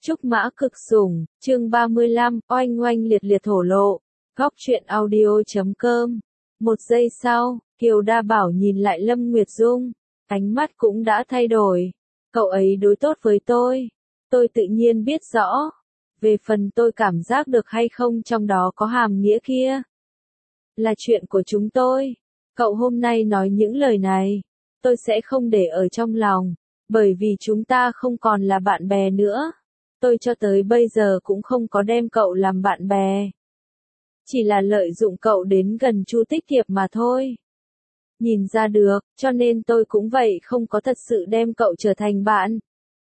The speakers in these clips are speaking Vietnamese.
Trúc Mã Cực Sủng, chương 35, oanh oanh liệt liệt thổ lộ. Góc truyện audio.com. Một giây sau, Kiều Đa Bảo nhìn lại Lâm Nguyệt Dung, ánh mắt cũng đã thay đổi. Cậu ấy đối tốt với tôi tự nhiên biết rõ. Về phần tôi cảm giác được hay không trong đó có hàm nghĩa kia, là chuyện của chúng tôi. Cậu hôm nay nói những lời này, tôi sẽ không để ở trong lòng, bởi vì chúng ta không còn là bạn bè nữa. Tôi cho tới bây giờ cũng không có đem cậu làm bạn bè. Chỉ là lợi dụng cậu đến gần Chu Tích Thiệp mà thôi. Nhìn ra được, cho nên tôi cũng vậy không có thật sự đem cậu trở thành bạn.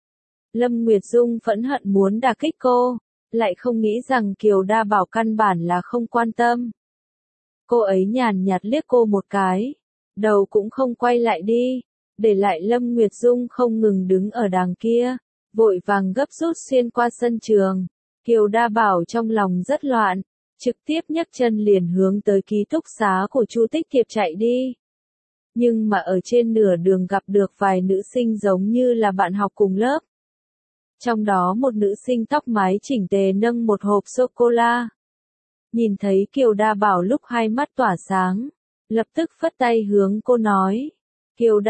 Lâm Nguyệt Dung phẫn hận muốn đả kích cô, lại không nghĩ rằng Kiều Đa Bảo căn bản là không quan tâm. Cô ấy nhàn nhạt liếc cô một cái, đầu cũng không quay lại đi, để lại Lâm Nguyệt Dung không ngừng đứng ở đằng kia, vội vàng gấp rút xuyên qua sân trường. Kiều Đa Bảo trong lòng rất loạn, trực tiếp nhấc chân liền hướng tới ký túc xá của Chu Tích Thiệp chạy đi. Nhưng mà ở trên nửa đường gặp được vài nữ sinh giống như là bạn học cùng lớp. Trong đó một nữ sinh tóc mái chỉnh tề nâng một hộp sô-cô-la. Nhìn thấy Kiều Đa Bảo lúc hai mắt tỏa sáng, lập tức phất tay hướng cô nói. Kiều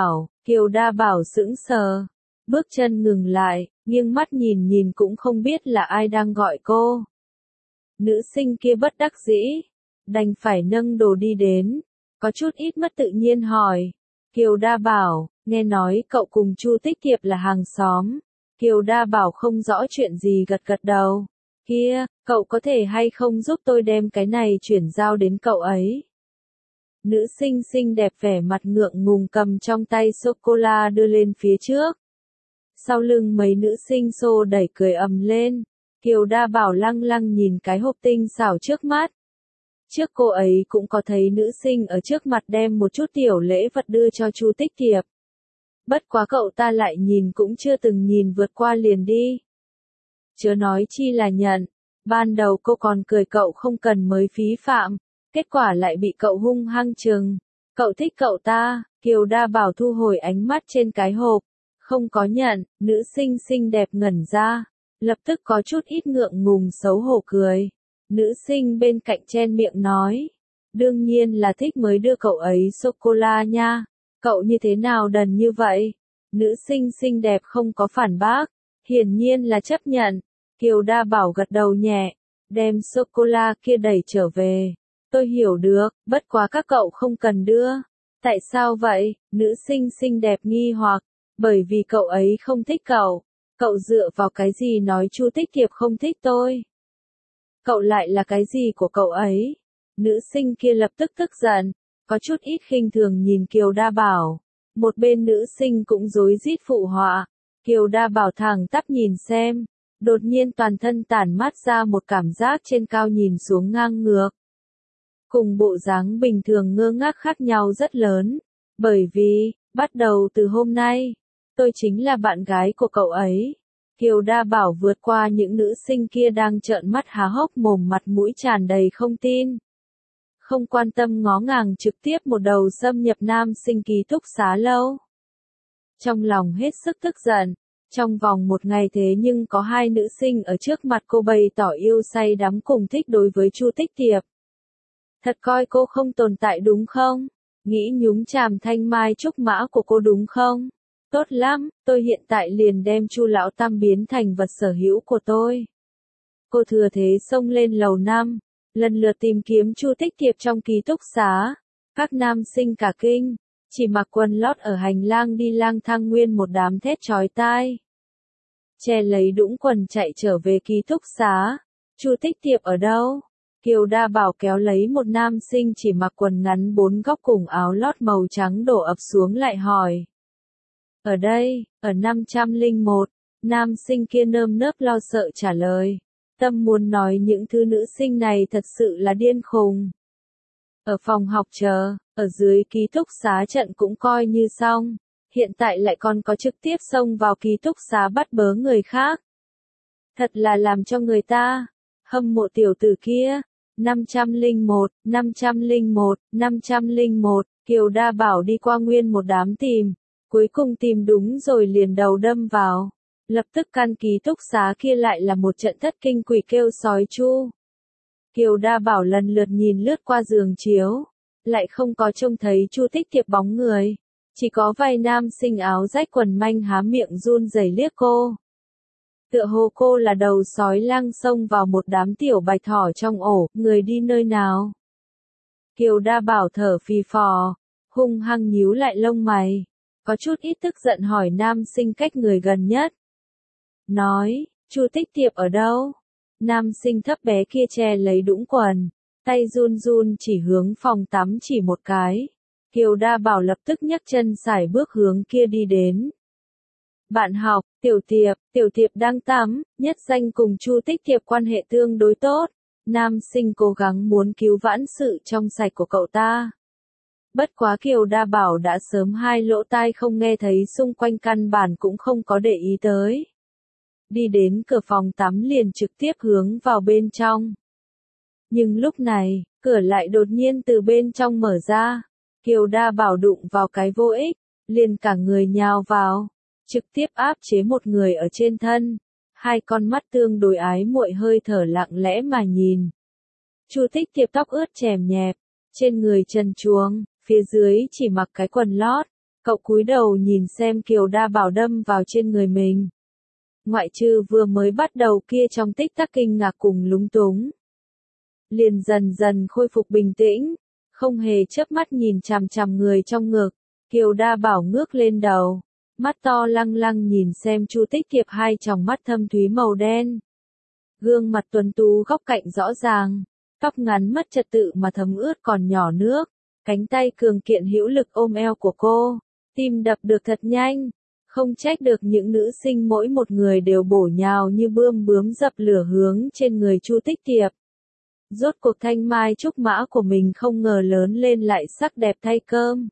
Đa Bảo sững sờ, bước chân ngừng lại, nghiêng mắt nhìn cũng không biết là ai đang gọi cô. Nữ sinh kia bất đắc dĩ, đành phải nâng đồ đi đến, có chút ít mất tự nhiên hỏi. Kiều Đa Bảo, nghe nói cậu cùng Chu Tích Thiệp là hàng xóm. Kiều Đa Bảo không rõ chuyện gì gật gật đầu. Kia, cậu có thể hay không giúp tôi đem cái này chuyển giao đến cậu ấy? Nữ sinh xinh đẹp vẻ mặt ngượng ngùng cầm trong tay sô-cô-la đưa lên phía trước. Sau lưng mấy nữ sinh xô đẩy cười ầm lên. Kiều Đa Bảo lăng lăng nhìn cái hộp tinh xảo trước mắt. Trước cô ấy cũng có thấy nữ sinh ở trước mặt đem một chút tiểu lễ vật đưa cho Chu Tích Thiệp. Bất quá cậu ta lại nhìn cũng chưa từng nhìn vượt qua liền đi. Chớ nói chi là nhận, ban đầu cô còn cười cậu không cần mới phí phạm, kết quả lại bị cậu hung hăng trừng. Cậu thích cậu ta, Kiều Đa Bảo thu hồi ánh mắt trên cái hộp, không có nhận, nữ sinh xinh đẹp ngẩn ra, lập tức có chút ít ngượng ngùng xấu hổ cười. Nữ sinh bên cạnh chen miệng nói, đương nhiên là thích mới đưa cậu ấy sô-cô-la nha, cậu như thế nào đần như vậy? Nữ sinh xinh đẹp không có phản bác, hiển nhiên là chấp nhận. Kiều Đa Bảo gật đầu nhẹ, đem sô-cô-la kia đẩy trở về. Tôi hiểu được, bất quá các cậu không cần đưa. Tại sao vậy? Nữ sinh xinh đẹp nghi hoặc, bởi vì cậu ấy không thích cậu. Cậu dựa vào cái gì nói Chu Tích Thiệp không thích tôi? Cậu lại là cái gì của cậu ấy? Nữ sinh kia lập tức tức giận, có chút ít khinh thường nhìn Kiều Đa Bảo. Một bên nữ sinh cũng rối rít phụ họa. Kiều Đa Bảo thẳng tắp nhìn xem, đột nhiên toàn thân tản mát ra một cảm giác trên cao nhìn xuống ngang ngược. Cùng bộ dáng bình thường ngơ ngác khác nhau rất lớn, bởi vì, bắt đầu từ hôm nay, tôi chính là bạn gái của cậu ấy. Kiều Đa Bảo vượt qua những nữ sinh kia đang trợn mắt há hốc mồm mặt mũi tràn đầy không tin. Không quan tâm ngó ngàng trực tiếp một đầu xâm nhập nam sinh ký túc xá lâu. Trong lòng hết sức tức giận, trong vòng một ngày thế nhưng có hai nữ sinh ở trước mặt cô bày tỏ yêu say đắm cùng thích đối với Chu Tích Thiệp. Thật coi cô không tồn tại đúng không? Nghĩ nhúng chàm thanh mai trúc mã của cô đúng không? Tốt lắm, tôi hiện tại liền đem Chu lão tam biến thành vật sở hữu của tôi. Cô thừa thế xông lên lầu 5, lần lượt tìm kiếm Chu Tích Thiệp trong ký túc xá. Các nam sinh cả kinh, chỉ mặc quần lót ở hành lang đi lang thang nguyên một đám thét chói tai. Che lấy đũng quần chạy trở về ký túc xá. Chu Tích Thiệp ở đâu? Kiều Đa Bảo kéo lấy một nam sinh chỉ mặc quần ngắn 4 góc cùng áo lót màu trắng đổ ập xuống lại hỏi. Ở đây, ở 501, nam sinh kia nơm nớp lo sợ trả lời. Tâm muốn nói những thứ nữ sinh này thật sự là điên khùng. Ở phòng học chờ, ở dưới ký túc xá trận cũng coi như xong. Hiện tại lại còn có trực tiếp xông vào ký túc xá bắt bớ người khác. Thật là làm cho người ta hâm mộ tiểu tử kia. 501, Kiều Đa Bảo đi qua nguyên một đám tìm, cuối cùng tìm đúng rồi liền đầu đâm vào. Lập tức căn ký túc xá kia lại là một trận thất kinh quỷ kêu sói chu. Kiều Đa Bảo lần lượt nhìn lướt qua giường chiếu, lại không có trông thấy Chu Tích Tiệp bóng người, chỉ có vài nam sinh áo rách quần manh há miệng run rẩy liếc cô. Tựa hồ cô là đầu sói lang xông vào một đám tiểu bạch thỏ trong ổ, người đi nơi nào? Kiều Đa Bảo thở phì phò, hung hăng nhíu lại lông mày, có chút ít tức giận hỏi nam sinh cách người gần nhất. Nói, Chu Tích Tiệp ở đâu? Nam sinh thấp bé kia che lấy đũng quần, tay run run chỉ hướng phòng tắm chỉ một cái. Kiều Đa Bảo lập tức nhấc chân sải bước hướng kia đi đến. Bạn học, Tiểu Tiệp đang tắm, nhất danh cùng Chu Tích Tiệp quan hệ tương đối tốt. Nam sinh cố gắng muốn cứu vãn sự trong sạch của cậu ta. Bất quá Kiều Đa Bảo đã sớm hai lỗ tai không nghe thấy, xung quanh căn bản cũng không có để ý tới. Đi đến cửa phòng tắm liền trực tiếp hướng vào bên trong. Nhưng lúc này, cửa lại đột nhiên từ bên trong mở ra. Kiều Đa Bảo đụng vào cái vô ích, liền cả người nhào vào, trực tiếp áp chế một người ở trên thân. Hai con mắt tương đối ái muội hơi thở lặng lẽ mà nhìn. Chu Tích Tiệp tóc ướt chèm nhẹp, trên người trần truồng, phía dưới chỉ mặc cái quần lót. Cậu cúi đầu nhìn xem Kiều Đa Bảo đâm vào trên người mình. Ngoại trừ vừa mới bắt đầu kia trong tích tắc kinh ngạc cùng lúng túng, liền dần dần khôi phục bình tĩnh, không hề chớp mắt nhìn chằm chằm người trong ngực. Kiều Đa Bảo ngước lên đầu, mắt to lăng lăng nhìn xem Chu Tích Tiệp, hai tròng mắt thâm thúy màu đen. Gương mặt tuấn tú góc cạnh rõ ràng, tóc ngắn mất trật tự mà thấm ướt còn nhỏ nước, cánh tay cường kiện hữu lực ôm eo của cô, tim đập được thật nhanh. Không trách được những nữ sinh mỗi một người đều bổ nhào như bươm bướm dập lửa hướng trên người Chu Tích Tiệp. Rốt cuộc thanh mai trúc mã của mình không ngờ lớn lên lại sắc đẹp thay cơm.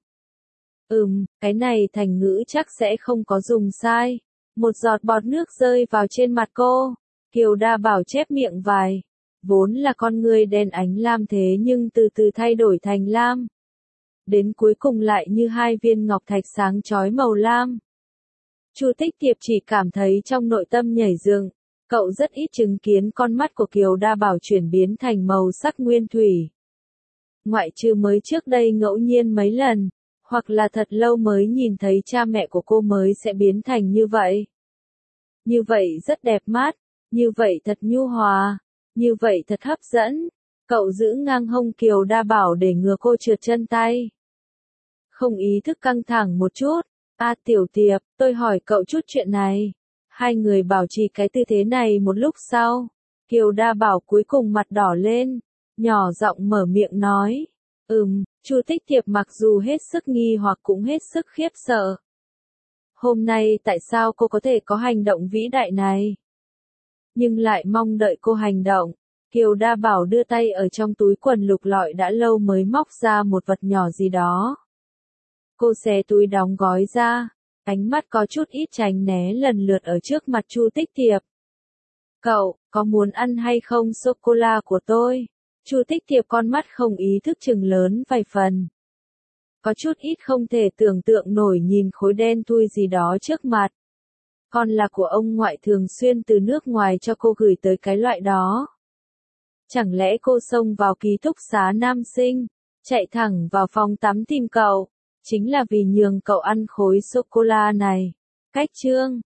Cái này thành ngữ chắc sẽ không có dùng sai. Một giọt bọt nước rơi vào trên mặt cô. Kiều Đa Bảo chép miệng vài. Vốn là con người đen ánh lam thế nhưng từ từ thay đổi thành lam. Đến cuối cùng lại như hai viên ngọc thạch sáng chói màu lam. Chu Tích Tiệp chỉ cảm thấy trong nội tâm nhảy dựng. Cậu rất ít chứng kiến con mắt của Kiều Đa Bảo chuyển biến thành màu sắc nguyên thủy. Ngoại trừ mới trước đây ngẫu nhiên mấy lần, hoặc là thật lâu mới nhìn thấy cha mẹ của cô mới sẽ biến thành như vậy. Như vậy rất đẹp mắt, như vậy thật nhu hòa, như vậy thật hấp dẫn. Cậu giữ ngang hông Kiều Đa Bảo để ngừa cô trượt chân tay. Không ý thức căng thẳng một chút. Tiểu Tiệp, tôi hỏi cậu chút chuyện này. Hai người bảo trì cái tư thế này một lúc sau. Kiều Đa Bảo cuối cùng mặt đỏ lên, nhỏ giọng mở miệng nói. Chu Tích Tiệp mặc dù hết sức nghi hoặc cũng hết sức khiếp sợ. Hôm nay tại sao cô có thể có hành động vĩ đại này? Nhưng lại mong đợi cô hành động. Kiều Đa Bảo đưa tay ở trong túi quần lục lọi đã lâu mới móc ra một vật nhỏ gì đó. Cô xé túi đóng gói ra, ánh mắt có chút ít tránh né lần lượt ở trước mặt Chu Tích Tiệp. Cậu, có muốn ăn hay không sô-cô-la của tôi? Chu Tích Tiệp con mắt không ý thức chừng lớn vài phần. Có chút ít không thể tưởng tượng nổi nhìn khối đen thui gì đó trước mặt. Còn là của ông ngoại thường xuyên từ nước ngoài cho cô gửi tới cái loại đó. Chẳng lẽ cô xông vào ký túc xá nam sinh, chạy thẳng vào phòng tắm tìm cậu, chính là vì nhường cậu ăn khối sô-cô-la này. Cách chương